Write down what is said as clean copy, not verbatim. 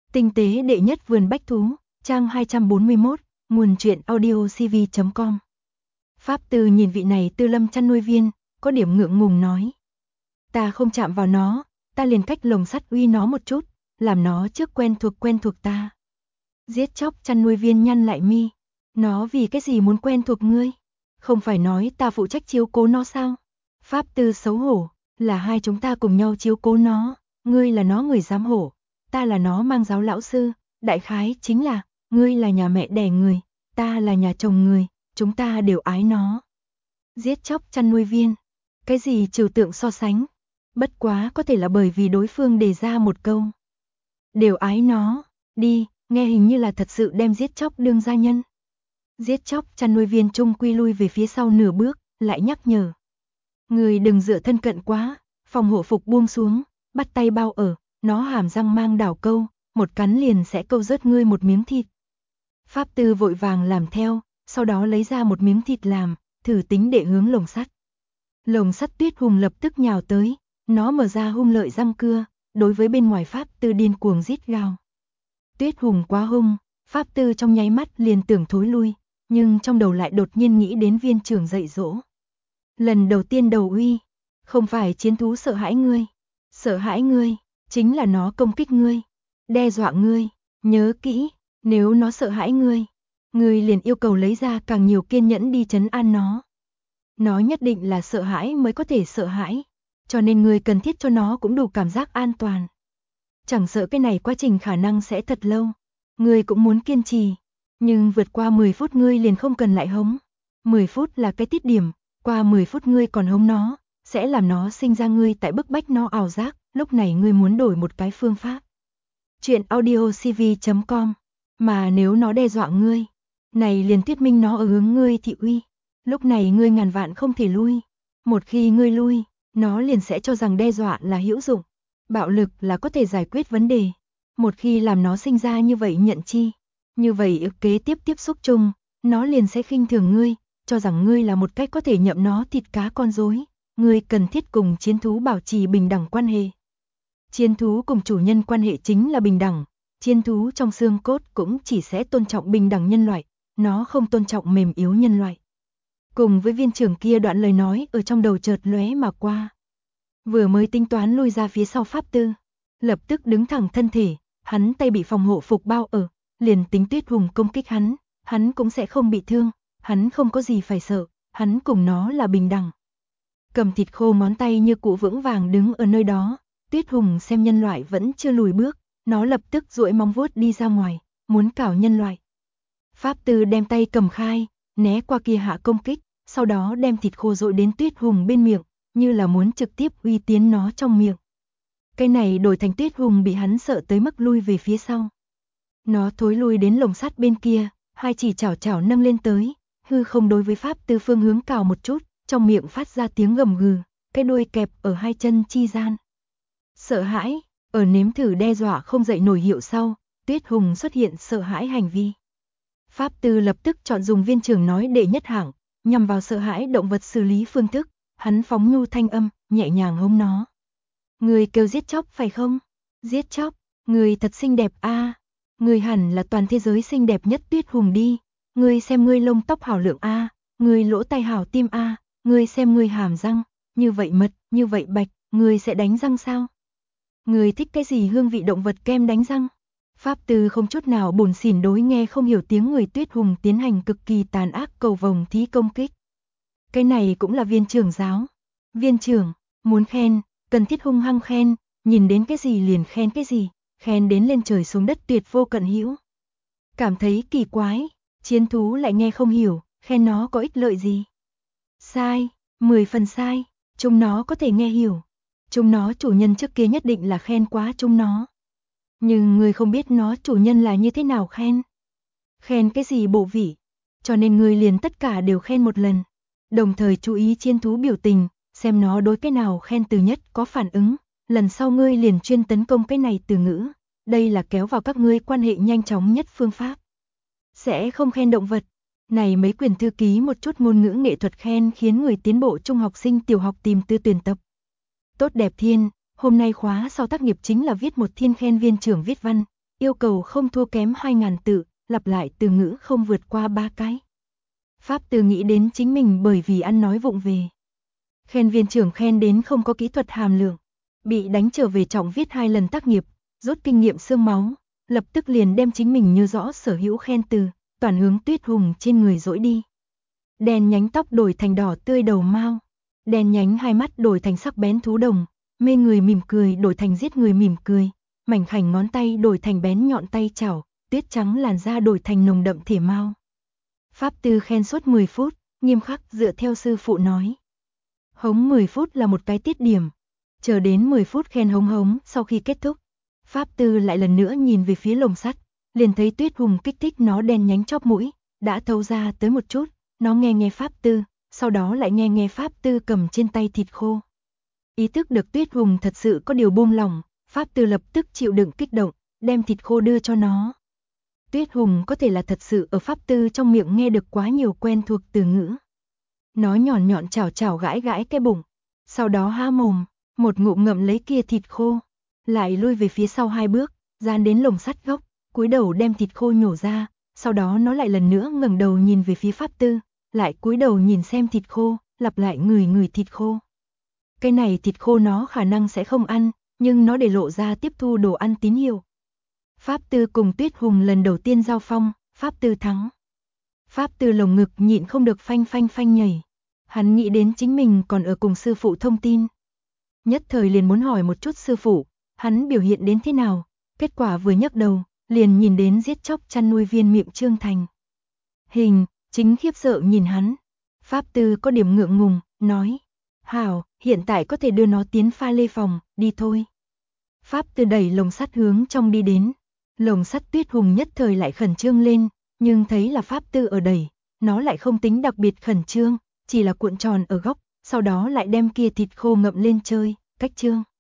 Tinh tế đệ nhất vườn bách thú, trang 241, nguồn truyện audiocv.com. Pháp Tư nhìn vị này Tư Lâm chăn nuôi viên, có điểm ngượng ngùng nói. Ta không chạm vào nó, ta liền cách lồng sắt uy nó một chút, làm nó trước quen thuộc ta. Giết chóc chăn nuôi viên nhăn lại mi. Nó vì cái gì muốn quen thuộc ngươi? Không phải nói ta phụ trách chiếu cố nó sao? Pháp Tư xấu hổ, là hai chúng ta cùng nhau chiếu cố nó, ngươi là nó người giám hộ, ta là nó mang giáo lão sư, đại khái chính là, ngươi là nhà mẹ đẻ người, ta là nhà chồng người, chúng ta đều ái nó. Giết chóc chăn nuôi viên, cái gì trừu tượng so sánh? Bất quá có thể là bởi vì đối phương đề ra một câu. Đều ái nó, đi, nghe hình như là thật sự đem giết chóc đương gia nhân. Giết chóc chăn nuôi viên trung quy lui về phía sau nửa bước, lại nhắc nhở. Người đừng dựa thân cận quá, phòng hộ phục buông xuống, bắt tay bao ở, nó hàm răng mang đảo câu, một cắn liền sẽ câu rớt ngươi một miếng thịt. Pháp Tư vội vàng làm theo, sau đó lấy ra một miếng thịt làm, thử tính để hướng lồng sắt. Lồng sắt Tuyết Hùng lập tức nhào tới, nó mở ra hung lợi răng cưa, đối với bên ngoài Pháp Tư điên cuồng rít gào. Tuyết Hùng quá hung, Pháp Tư trong nháy mắt liền tưởng thối lui, nhưng trong đầu lại đột nhiên nghĩ đến viên trưởng dạy dỗ. Lần đầu tiên đầu uy, không phải chiến thú sợ hãi ngươi, chính là nó công kích ngươi, đe dọa ngươi, nhớ kỹ, nếu nó sợ hãi ngươi liền yêu cầu lấy ra càng nhiều kiên nhẫn đi trấn an nó. Nó nhất định là sợ hãi mới có thể sợ hãi, cho nên ngươi cần thiết cho nó cũng đủ cảm giác an toàn. Chẳng sợ cái này quá trình khả năng sẽ thật lâu, ngươi cũng muốn kiên trì, nhưng vượt qua 10 phút ngươi liền không cần lại hống. 10 phút là cái tiết điểm, qua 10 phút ngươi còn hống nó, sẽ làm nó sinh ra ngươi tại bức bách nó ảo giác, lúc này ngươi muốn đổi một cái phương pháp. Chuyện audiocv.com, mà nếu nó đe dọa ngươi, này liền thuyết minh nó ở hướng ngươi thị uy, lúc này ngươi ngàn vạn không thể lui. Một khi ngươi lui, nó liền sẽ cho rằng đe dọa là hữu dụng, bạo lực là có thể giải quyết vấn đề. Một khi làm nó sinh ra như vậy nhận chi, như vậy kế tiếp xúc chung, nó liền sẽ khinh thường ngươi, cho rằng ngươi là một cách có thể nhậm nó thịt cá con rối. Ngươi cần thiết cùng chiến thú bảo trì bình đẳng quan hệ. Chiến thú cùng chủ nhân quan hệ chính là bình đẳng, chiến thú trong xương cốt cũng chỉ sẽ tôn trọng bình đẳng nhân loại, nó không tôn trọng mềm yếu nhân loại. Cùng với viên trưởng kia đoạn lời nói ở trong đầu chợt lóe mà qua. Vừa mới tính toán lui ra phía sau Pháp Tư, lập tức đứng thẳng thân thể, hắn tay bị phòng hộ phục bao ở, liền tính Tuyết Hùng công kích hắn cũng sẽ không bị thương, hắn không có gì phải sợ, hắn cùng nó là bình đẳng. Cầm thịt khô ngón tay như cụ vững vàng đứng ở nơi đó, Tuyết Hùng xem nhân loại vẫn chưa lùi bước, nó lập tức duỗi móng vuốt đi ra ngoài, muốn cào nhân loại. Pháp Tư đem tay cầm khai, né qua kia hạ công kích, sau đó đem thịt khô dội đến Tuyết Hùng bên miệng, như là muốn trực tiếp uy tiến nó trong miệng. Cái này đổi thành Tuyết Hùng bị hắn sợ tới mức lui về phía sau. Nó thối lui đến lồng sắt bên kia, hai chỉ chảo nâng lên tới, hư không đối với Pháp Tư phương hướng cào một chút, trong miệng phát ra tiếng gầm gừ, cái đuôi kẹp ở hai chân chi gian. Sợ hãi, ở nếm thử đe dọa không dậy nổi hiệu sau, Tuyết Hùng xuất hiện sợ hãi hành vi. Pháp Tư lập tức chọn dùng viên trưởng nói đệ nhất hạng, nhằm vào sợ hãi động vật xử lý phương thức, hắn phóng nhu thanh âm, nhẹ nhàng hống nó. Người kêu giết chóc phải không? Giết chóc, người thật xinh đẹp a, người hẳn là toàn thế giới xinh đẹp nhất Tuyết Hùng đi, người xem ngươi lông tóc hảo lượng a, người lỗ tai hảo tim a, người xem ngươi hàm răng, như vậy mật, như vậy bạch, người sẽ đánh răng sao? Người thích cái gì hương vị động vật kem đánh răng? Pháp Tư không chút nào buồn xỉn đối nghe không hiểu tiếng người Tuyết Hùng tiến hành cực kỳ tàn ác cầu vồng thí công kích. Cái này cũng là viên trưởng giáo. Viên trưởng, muốn khen, cần thiết hung hăng khen, nhìn đến cái gì liền khen cái gì, khen đến lên trời xuống đất tuyệt vô cận hữu. Cảm thấy kỳ quái, chiến thú lại nghe không hiểu, khen nó có ích lợi gì? Sai, 10 phần sai, chúng nó có thể nghe hiểu. Chúng nó chủ nhân trước kia nhất định là khen quá chúng nó. Nhưng người không biết nó chủ nhân là như thế nào khen. Khen cái gì bộ vị, cho nên người liền tất cả đều khen một lần. Đồng thời chú ý chiến thú biểu tình, xem nó đối cái nào khen từ nhất có phản ứng. Lần sau ngươi liền chuyên tấn công cái này từ ngữ. Đây là kéo vào các ngươi quan hệ nhanh chóng nhất phương pháp. Sẽ không khen động vật. Này mấy quyển thư ký một chút ngôn ngữ nghệ thuật khen khiến người tiến bộ trung học sinh tiểu học tìm tư tuyển tập. Tốt đẹp thiên, hôm nay khóa sau tác nghiệp chính là viết một thiên khen viên trưởng viết văn, yêu cầu không thua kém 2.000 tự, lặp lại từ ngữ không vượt qua 3 cái. Pháp Tư nghĩ đến chính mình bởi vì ăn nói vụng về. Khen viên trưởng khen đến không có kỹ thuật hàm lượng, bị đánh trở về trọng viết 2 lần tác nghiệp, rút kinh nghiệm xương máu, lập tức liền đem chính mình như rõ sở hữu khen từ, toàn hướng Tuyết Hùng trên người dỗi đi. Đen nhánh tóc đổi thành đỏ tươi đầu mao, đen nhánh hai mắt đổi thành sắc bén thú đồng, mê người mỉm cười đổi thành giết người mỉm cười, mảnh khảnh ngón tay đổi thành bén nhọn tay chảo, tuyết trắng làn da đổi thành nồng đậm thể mao. Pháp Tư khen suốt 10 phút, nghiêm khắc dựa theo sư phụ nói. Hống 10 phút là một cái tiết điểm, chờ đến 10 phút khen hống sau khi kết thúc. Pháp Tư lại lần nữa nhìn về phía lồng sắt, liền thấy Tuyết Hùng kích thích nó đen nhánh chóp mũi, đã thâu ra tới một chút, nó nghe Pháp Tư, sau đó lại nghe Pháp Tư cầm trên tay thịt khô. Ý thức được Tuyết Hùng thật sự có điều buông lỏng, Pháp Tư lập tức chịu đựng kích động, đem thịt khô đưa cho nó. Tuyết Hùng có thể là thật sự ở Pháp Tư trong miệng nghe được quá nhiều quen thuộc từ ngữ. Nó nhọn chảo gãi cái bụng, sau đó há mồm, một ngụm ngậm lấy kia thịt khô, lại lui về phía sau 2 bước, dán đến lồng sắt gốc, cúi đầu đem thịt khô nhổ ra, sau đó nó lại lần nữa ngẩng đầu nhìn về phía Pháp Tư, lại cúi đầu nhìn xem thịt khô, lặp lại người thịt khô. Cái này thịt khô nó khả năng sẽ không ăn, nhưng nó để lộ ra tiếp thu đồ ăn tín hiệu. Pháp Tư cùng Tuyết Hùng lần đầu tiên giao phong, Pháp Tư thắng. Pháp Tư lồng ngực nhịn không được phanh nhảy. Hắn nghĩ đến chính mình còn ở cùng sư phụ thông tin. Nhất thời liền muốn hỏi một chút sư phụ, hắn biểu hiện đến thế nào, kết quả vừa nhấc đầu, liền nhìn đến giết chóc chăn nuôi viên miệng trương thành. Chính khiếp sợ nhìn hắn. Pháp Tư có điểm ngượng ngùng, nói, hảo, hiện tại có thể đưa nó tiến pha lê phòng, đi thôi. Pháp Tư đẩy lồng sắt hướng trong đi đến. Lồng sắt Tuyết Hùng nhất thời lại khẩn trương lên, nhưng thấy là Pháp Tư ở đẩy, nó lại không tính đặc biệt khẩn trương, chỉ là cuộn tròn ở góc, sau đó lại đem kia thịt khô ngậm lên chơi, cách trương.